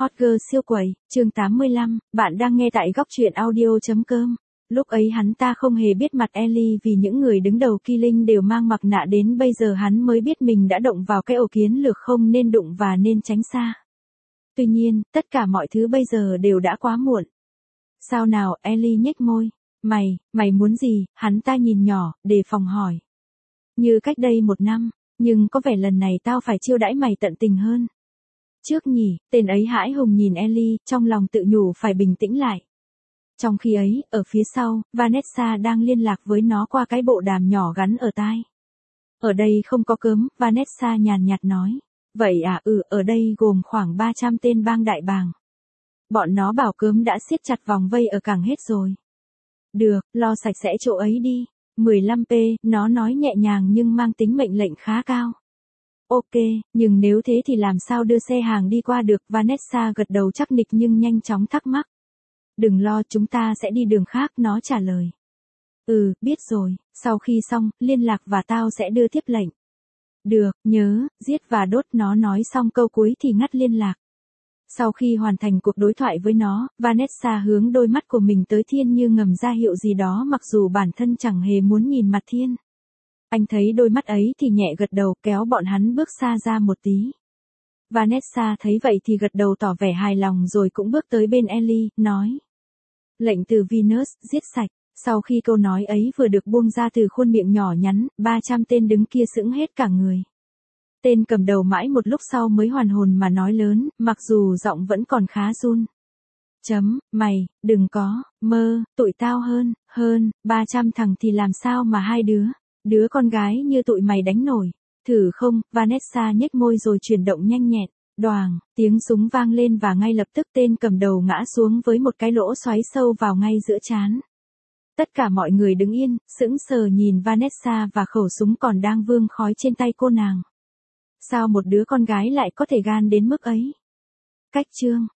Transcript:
Hot girl siêu quẩy, chương 85, bạn đang nghe tại góc truyện audio.com. Lúc ấy hắn ta không hề biết mặt Ellie vì những người đứng đầu Killing đều mang mặt nạ, đến bây giờ hắn mới biết mình đã động vào cái ổ kiến lược không nên đụng và nên tránh xa. Tuy nhiên, tất cả mọi thứ bây giờ đều đã quá muộn. Sao nào? Ellie nhếch môi. Mày muốn gì? Hắn ta nhìn nhỏ, đề phòng hỏi. Như cách đây 1 năm, nhưng có vẻ lần này tao phải chiêu đãi mày tận tình hơn. Trước nhỉ, tên ấy hãi hùng nhìn Ellie, trong lòng tự nhủ phải bình tĩnh lại. Trong khi ấy, ở phía sau, Vanessa đang liên lạc với nó qua cái bộ đàm nhỏ gắn ở tai. Ở đây không có cớm, Vanessa nhàn nhạt nói. Vậy à? Ở đây gồm khoảng 300 tên bang đại bàng. Bọn nó bảo cớm đã siết chặt vòng vây ở cảng hết rồi. Được, lo sạch sẽ chỗ ấy đi. 15p, nó nói nhẹ nhàng nhưng mang tính mệnh lệnh khá cao. Ok, nhưng nếu thế thì làm sao đưa xe hàng đi qua được? Vanessa gật đầu chắc nịch nhưng nhanh chóng thắc mắc. Đừng lo, chúng ta sẽ đi đường khác, nó trả lời. Biết rồi, sau khi xong, liên lạc và tao sẽ đưa tiếp lệnh. Được, nhớ, giết và đốt. Nó nói xong câu cuối thì ngắt liên lạc. Sau khi hoàn thành cuộc đối thoại với nó, Vanessa hướng đôi mắt của mình tới Thiên như ngầm ra hiệu gì đó mặc dù bản thân chẳng hề muốn nhìn mặt Thiên. Anh thấy đôi mắt ấy thì nhẹ gật đầu, kéo bọn hắn bước xa ra một tí. Vanessa thấy vậy thì gật đầu tỏ vẻ hài lòng rồi cũng bước tới bên Ellie, nói. Lệnh từ Venus, giết sạch. Sau khi câu nói ấy vừa được buông ra từ khuôn miệng nhỏ nhắn, 300 tên đứng kia sững hết cả người. Tên cầm đầu mãi một lúc sau mới hoàn hồn mà nói lớn, mặc dù giọng vẫn còn khá run. Mày, đừng có, mơ, tụi tao hơn, 300 thằng thì làm sao mà 2 đứa con gái như tụi mày đánh nổi. Thử không? Vanessa nhếch môi rồi chuyển động nhanh nhẹn. Đoàng, tiếng súng vang lên và ngay lập tức tên cầm đầu ngã xuống với một cái lỗ xoáy sâu vào ngay giữa trán. Tất cả mọi người đứng yên, sững sờ nhìn Vanessa và khẩu súng còn đang vương khói trên tay cô nàng. Sao một đứa con gái lại có thể gan đến mức ấy? Cách chương